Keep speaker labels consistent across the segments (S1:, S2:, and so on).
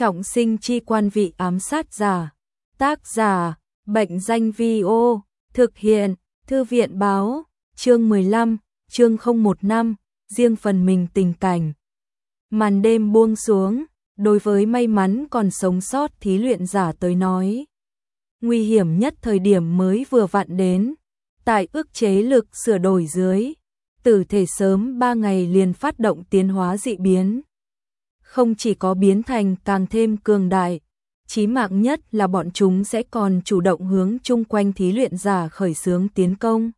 S1: Trọng sinh chi quan vị ám sát giả. Tác giả, Bệnh danh Vi-ô. Thực hiện, Thư viện báo. Chương 15, chương 015, riêng phần mình tình cảnh. Màn đêm buông xuống, đối với may mắn còn sống sót thí luyện giả tới nói. Nguy hiểm nhất thời điểm mới vừa vặn đến. Tại ức chế lực sửa đổi dưới, tử thể sớm 3 ngày liền phát động tiến hóa dị biến. Không chỉ có biến thành càng thêm cường đại, chí mạng nhất là bọn chúng sẽ còn chủ động hướng chung quanh thí luyện giả khởi xướng tiến công.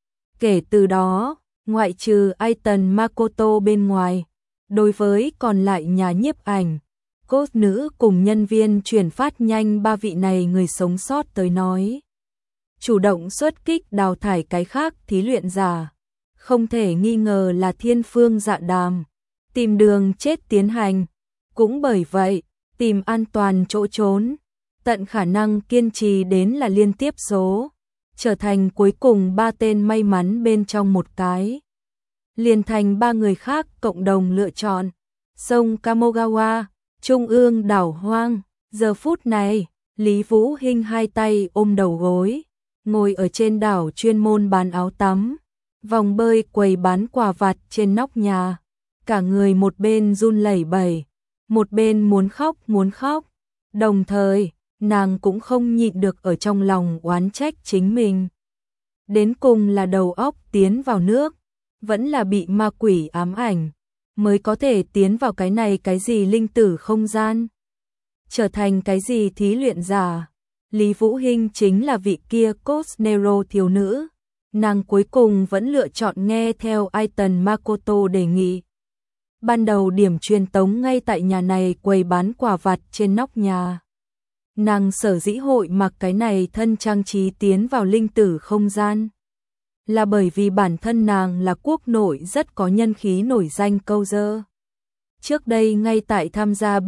S1: Kể từ đó, ngoại trừ Aiton Makoto bên ngoài, đối với còn lại nhà nhiếp ảnh, cốt nữ cùng nhân viên chuyển phát nhanh 3 vị này người sống sót tới nói. Chủ động xuất kích đào thải cái khác thí luyện giả, không thể nghi ngờ là thiên phương dạ đàm, tìm đường chết tiến hành. Cũng bởi vậy, tìm an toàn chỗ trốn, tận khả năng kiên trì đến là liên tiếp số, trở thành cuối cùng 3 tên may mắn bên trong một cái. Liền thành 3 người khác cộng đồng lựa chọn. Sông Kamogawa, trung ương đảo hoang, giờ phút này, Lý Vũ Hinh hai tay ôm đầu gối, ngồi ở trên đảo chuyên môn bán áo tắm, vòng bơi quầy bán quà vặt trên nóc nhà, cả người một bên run lẩy bẩy, một bên muốn khóc, đồng thời, nàng cũng không nhịn được ở trong lòng oán trách chính mình. Đến cùng là đầu óc tiến vào nước, vẫn là bị ma quỷ ám ảnh, mới có thể tiến vào cái này cái gì linh tử không gian, trở thành cái gì thí luyện giả. Lý Vũ Hinh chính là vị kia Cosnero thiếu nữ, nàng cuối cùng vẫn lựa chọn nghe theo Aiton Makoto đề nghị. Ban đầu điểm truyền tống ngay tại nhà này quầy bán quà vặt trên nóc nhà. Nàng sở dĩ hội mặc cái này thân trang trí tiến vào linh tử không gian, là bởi vì bản thân nàng là quốc nội rất có nhân khí nổi danh câu dơ. Trước đây ngay tại tham gia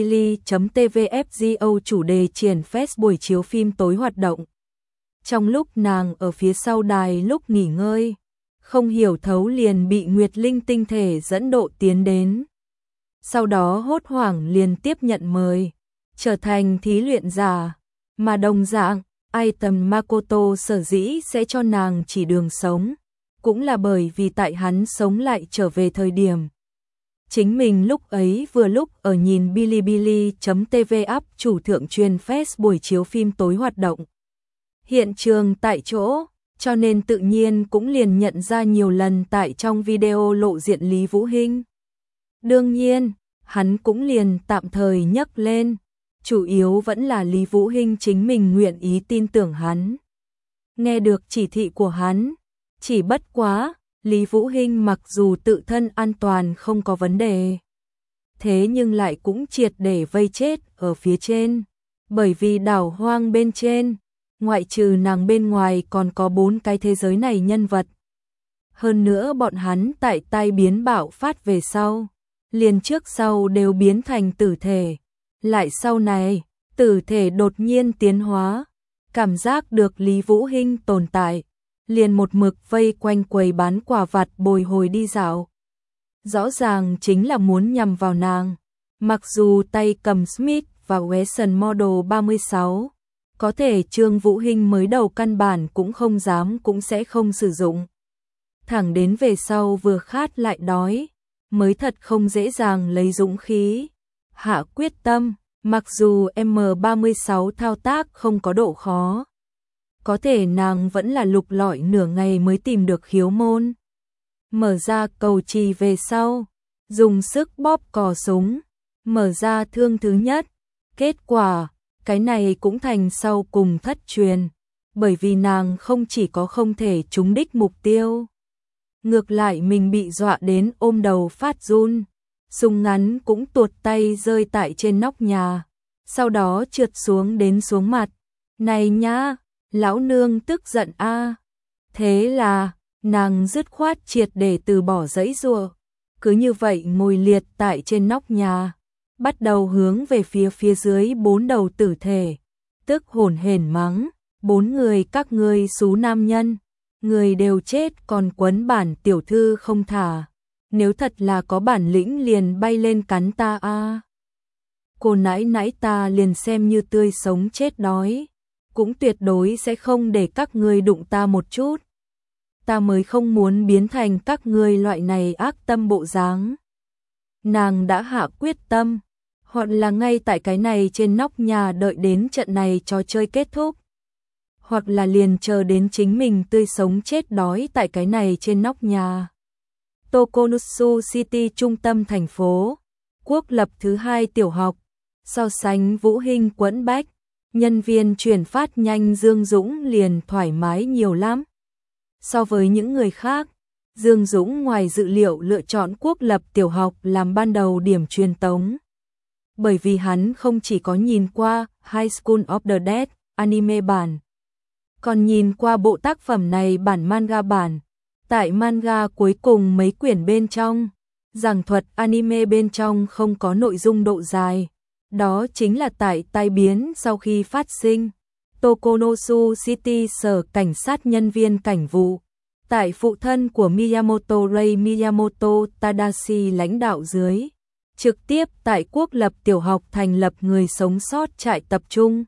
S1: Bilibili.tvfgo chủ đề triển fest buổi chiếu phim tối hoạt động. Trong lúc nàng ở phía sau đài lúc nghỉ ngơi, không hiểu thấu liền bị Nguyệt Linh tinh thể dẫn độ tiến đến. Sau đó hốt hoảng liền tiếp nhận mời, trở thành thí luyện giả, mà đồng dạng, Aiton Makoto sở dĩ sẽ cho nàng chỉ đường sống, cũng là bởi vì tại hắn sống lại trở về thời điểm. Chính mình lúc ấy vừa lúc ở nhìn Bilibili.tv up chủ thượng truyền fest buổi chiếu phim tối hoạt động. Hiện trường tại chỗ, cho nên tự nhiên cũng liền nhận ra nhiều lần tại trong video lộ diện Lý Vũ Hinh. Đương nhiên, hắn cũng liền tạm thời nhấc lên, chủ yếu vẫn là Lý Vũ Hinh chính mình nguyện ý tin tưởng hắn. Nghe được chỉ thị của hắn, chỉ bất quá, Lý Vũ Hinh mặc dù tự thân an toàn không có vấn đề, thế nhưng lại cũng triệt để vây chết ở phía trên, bởi vì đảo hoang bên trên, ngoại trừ nàng bên ngoài còn có 4 cái thế giới này nhân vật. Hơn nữa bọn hắn tại tai biến bạo phát về sau, liền trước sau đều biến thành tử thể. Lại sau này, tử thể đột nhiên tiến hóa, cảm giác được Lý Vũ Hinh tồn tại, liền một mực vây quanh quầy bán quà vặt bồi hồi đi dạo. Rõ ràng chính là muốn nhằm vào nàng, mặc dù tay cầm Smith và Wesson Model 36, có thể Trương Vũ Hinh mới đầu căn bản cũng không dám cũng sẽ không sử dụng. Thẳng đến về sau vừa khát lại đói, mới thật không dễ dàng lấy dũng khí, hạ quyết tâm, mặc dù M36 thao tác không có độ khó. Có thể nàng vẫn là lục lọi nửa ngày mới tìm được khiếu môn. Mở ra cầu trì về sau, dùng sức bóp cò súng, mở ra thương thứ nhất. Kết quả, cái này cũng thành sau cùng thất truyền, bởi vì nàng không chỉ có không thể trúng đích mục tiêu. Ngược lại mình bị dọa đến ôm đầu phát run, súng ngắn cũng tuột tay rơi tại trên nóc nhà, sau đó trượt xuống đến xuống mặt. Này nhá, lão nương tức giận a. Thế là, nàng dứt khoát triệt để từ bỏ giãy giụa, cứ như vậy ngồi liệt tại trên nóc nhà, bắt đầu hướng về phía dưới 4 đầu tử thể, tức hổn hển mắng, 4 người các ngươi xú nam nhân, người đều chết còn quấn bản tiểu thư không thả, nếu thật là có bản lĩnh liền bay lên cắn ta a. cô nãi nãi ta liền xem như tươi sống chết đói, cũng tuyệt đối sẽ không để các ngươi đụng ta một chút. Ta mới không muốn biến thành các ngươi loại này ác tâm bộ dáng. Nàng đã hạ quyết tâm, hoặc là ngay tại cái này trên nóc nhà đợi đến trận này trò chơi kết thúc, hoặc là liền chờ đến chính mình tươi sống chết đói tại cái này trên nóc nhà. Tokonotsu City trung tâm thành phố, quốc lập thứ 2 tiểu học, so sánh Vũ Hinh quẫn bách, nhân viên chuyển phát nhanh Dương Dũng liền thoải mái nhiều lắm. So với những người khác, Dương Dũng ngoài dự liệu lựa chọn quốc lập tiểu học làm ban đầu điểm truyền tống. Bởi vì hắn không chỉ có nhìn qua High School of the Dead anime bản, còn nhìn qua bộ tác phẩm này bản manga bản. Tại manga cuối cùng mấy quyển bên trong, giảng thuật anime bên trong không có nội dung độ dài. Đó chính là tại tai biến sau khi phát sinh. Tokonotsu City sở cảnh sát nhân viên cảnh vụ, tại phụ thân của Miyamoto Rei Miyamoto Tadashi lãnh đạo dưới, trực tiếp tại quốc lập tiểu học thành lập người sống sót trại tập trung.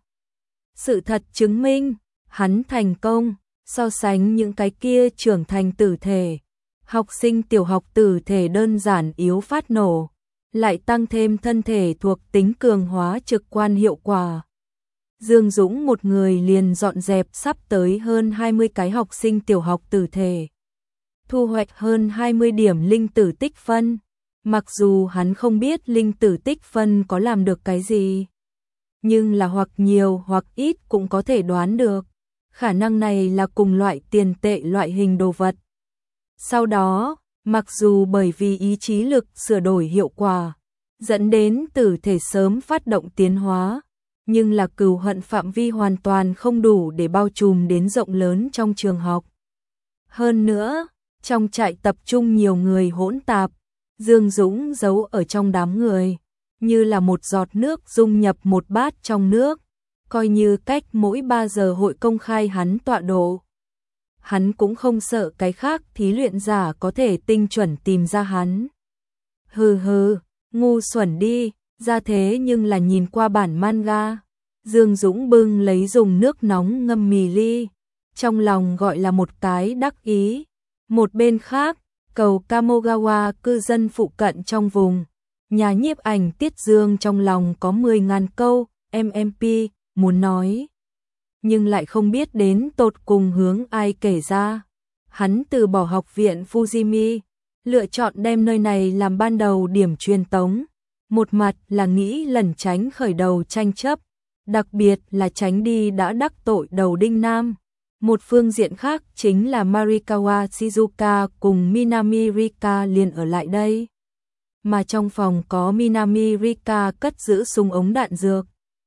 S1: Sự thật chứng minh, hắn thành công. So sánh những cái kia trưởng thành tử thể, học sinh tiểu học tử thể đơn giản yếu phát nổ, lại tăng thêm thân thể thuộc tính cường hóa trực quan hiệu quả. Dương Dũng một người liền dọn dẹp sắp tới hơn 20 cái học sinh tiểu học tử thể, thu hoạch hơn 20 điểm linh tử tích phân. Mặc dù hắn không biết linh tử tích phân có làm được cái gì, nhưng là hoặc nhiều hoặc ít cũng có thể đoán được. Khả năng này là cùng loại tiền tệ loại hình đồ vật. Sau đó, mặc dù bởi vì ý chí lực sửa đổi hiệu quả, dẫn đến tử thể sớm phát động tiến hóa, nhưng là cừu hận phạm vi hoàn toàn không đủ để bao trùm đến rộng lớn trong trường học. Hơn nữa, trong trại tập trung nhiều người hỗn tạp, Dương Dũng giấu ở trong đám người, như là một giọt nước dung nhập một bát trong nước. Coi như cách mỗi 3 giờ hội công khai hắn tọa độ. Hắn cũng không sợ cái khác thí luyện giả có thể tinh chuẩn tìm ra hắn. Hừ hừ, ngu xuẩn đi, ra thế nhưng là nhìn qua bản manga. Dương Dũng bưng lấy dùng nước nóng ngâm mì ly, trong lòng gọi là một cái đắc ý. Một bên khác, cầu Kamogawa cư dân phụ cận trong vùng, nhà nhiếp ảnh Tiết Dương trong lòng có 10.000 câu MMP muốn nói, nhưng lại không biết đến tột cùng hướng ai kể ra. Hắn từ bỏ học viện Fujimi, lựa chọn đem nơi này làm ban đầu điểm truyền tống. Một mặt là nghĩ lẩn tránh khởi đầu tranh chấp, đặc biệt là tránh đi đã đắc tội đầu đinh nam. Một phương diện khác chính là Marikawa Shizuka cùng Minami Rika liền ở lại đây. Mà trong phòng có Minami Rika cất giữ súng ống đạn dược.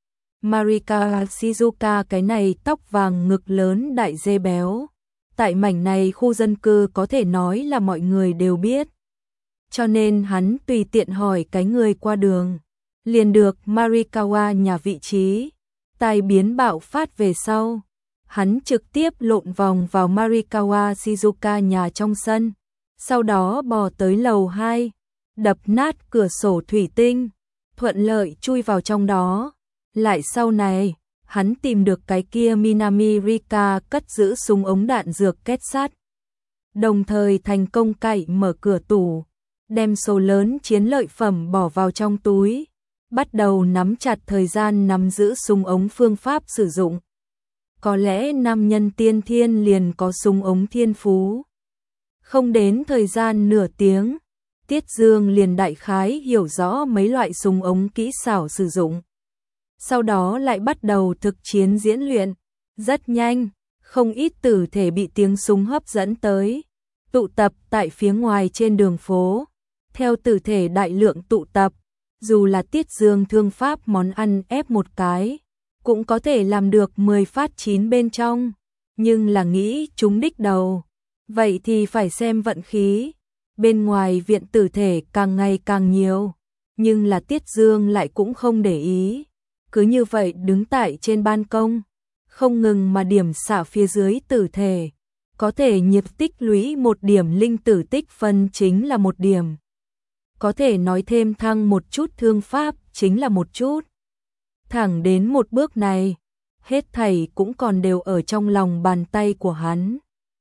S1: Marika Shizuka cái này tóc vàng ngực lớn đại dê béo. Tại mảnh này khu dân cư có thể nói là mọi người đều biết. Cho nên hắn tùy tiện hỏi cái người qua đường, liền được Marikawa nhà vị trí. Tai biến bạo phát về sau, hắn trực tiếp lộn vòng vào Marikawa Shizuka nhà trong sân, sau đó bò tới lầu 2, đập nát cửa sổ thủy tinh, thuận lợi chui vào trong đó. Lại sau này, hắn tìm được cái kia Minami Rika cất giữ súng ống đạn dược kết sắt, đồng thời thành công cậy mở cửa tủ, đem số lớn chiến lợi phẩm bỏ vào trong túi, bắt đầu nắm chặt thời gian nắm giữ súng ống phương pháp sử dụng. Có lẽ nam nhân tiên thiên liền có súng ống thiên phú. Không đến thời gian nửa tiếng, Tiết Dương liền đại khái hiểu rõ mấy loại súng ống kỹ xảo sử dụng. Sau đó lại bắt đầu thực chiến diễn luyện. Rất nhanh, không ít tử thể bị tiếng súng hấp dẫn tới, tụ tập tại phía ngoài trên đường phố. Theo tử thể đại lượng tụ tập, dù là Tiết Dương thương pháp món ăn ép một cái, cũng có thể làm được 10 phát 9 bên trong, nhưng là nghĩ trúng đích đầu, vậy thì phải xem vận khí. Bên ngoài viện tử thể càng ngày càng nhiều, nhưng là Tiết Dương lại cũng không để ý, cứ như vậy đứng tại trên ban công, không ngừng mà điểm xạ phía dưới tử thể, có thể nhiệt tích lũy 1 điểm linh tử tích phân chính là 1 điểm. có thể nói thêm thăng một chút thương pháp chính là một chút. Thẳng đến một bước này, hết thảy cũng còn đều ở trong lòng bàn tay của hắn.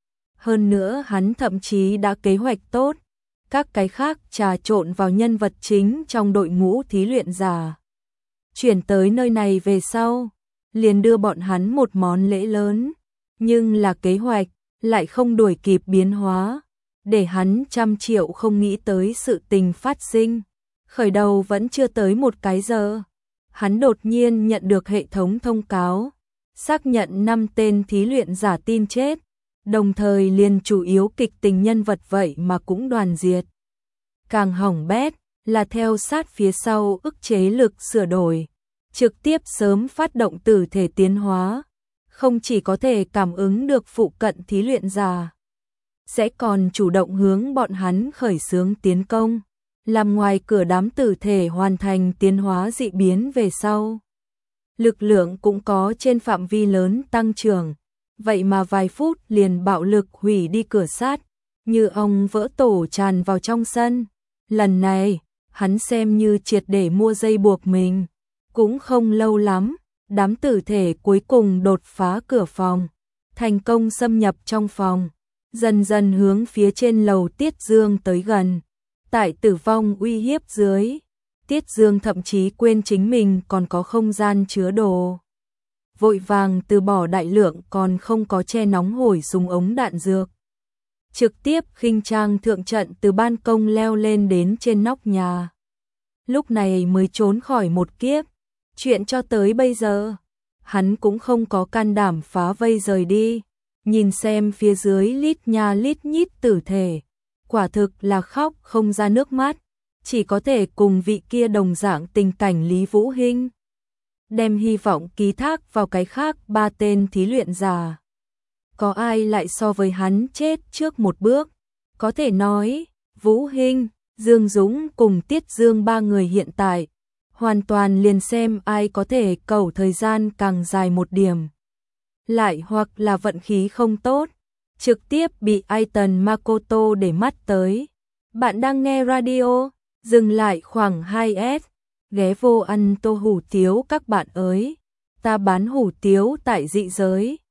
S1: Hơn nữa hắn thậm chí đã kế hoạch tốt, các cái khác trà trộn vào nhân vật chính trong đội ngũ thí luyện giả. Chuyển tới nơi này về sau, liền đưa bọn hắn một món lễ lớn, nhưng là kế hoạch lại không đuổi kịp biến hóa, để hắn trăm triệu không nghĩ tới sự tình phát sinh. Khởi đầu vẫn chưa tới một cái giờ, hắn đột nhiên nhận được hệ thống thông cáo, xác nhận 5 tên thí luyện giả tin chết, đồng thời liền chủ yếu kịch tình nhân vật vậy mà cũng đoàn diệt. Càng hỏng bét là theo sát phía sau ức chế lực sửa đổi, trực tiếp sớm phát động tử thể tiến hóa, không chỉ có thể cảm ứng được phụ cận thí luyện giả, sẽ còn chủ động hướng bọn hắn khởi xướng tiến công, làm ngoài cửa đám tử thể hoàn thành tiến hóa dị biến về sau. Lực lượng cũng có trên phạm vi lớn tăng trưởng, vậy mà vài phút liền bạo lực hủy đi cửa sắt, như ong vỡ tổ tràn vào trong sân. Lần này, hắn xem như triệt để mua dây buộc mình. Cũng không lâu lắm, đám tử thể cuối cùng đột phá cửa phòng, thành công xâm nhập trong phòng, dần dần hướng phía trên lầu Tiết Dương tới gần. Tại tử vong uy hiếp dưới, Tiết Dương thậm chí quên chính mình còn có không gian chứa đồ. Vội vàng từ bỏ đại lượng còn không có che nóng hổi súng ống đạn dược. Trực tiếp khinh trang thượng trận từ ban công leo lên đến trên nóc nhà. Lúc này mới trốn khỏi một kiếp. Chuyện cho tới bây giờ, hắn cũng không có can đảm phá vây rời đi. Nhìn xem phía dưới lít nha lít nhít tử thể, quả thực là khóc không ra nước mắt, chỉ có thể cùng vị kia đồng dạng tình cảnh Lý Vũ Hinh. Đem hy vọng ký thác vào cái khác 3 tên thí luyện giả. Có ai lại so với hắn chết trước một bước? Có thể nói, Vũ Hinh, Dương Dũng cùng Tiết Dương 3 người hiện tại, hoàn toàn liền xem ai có thể cầu thời gian càng dài một điểm. Lại hoặc là vận khí không tốt, trực tiếp bị Aiton Makoto để mắt tới. Bạn đang nghe radio, dừng lại khoảng 2S, ghé vô ăn tô hủ tiếu các bạn ơi. Ta bán hủ tiếu tại dị giới.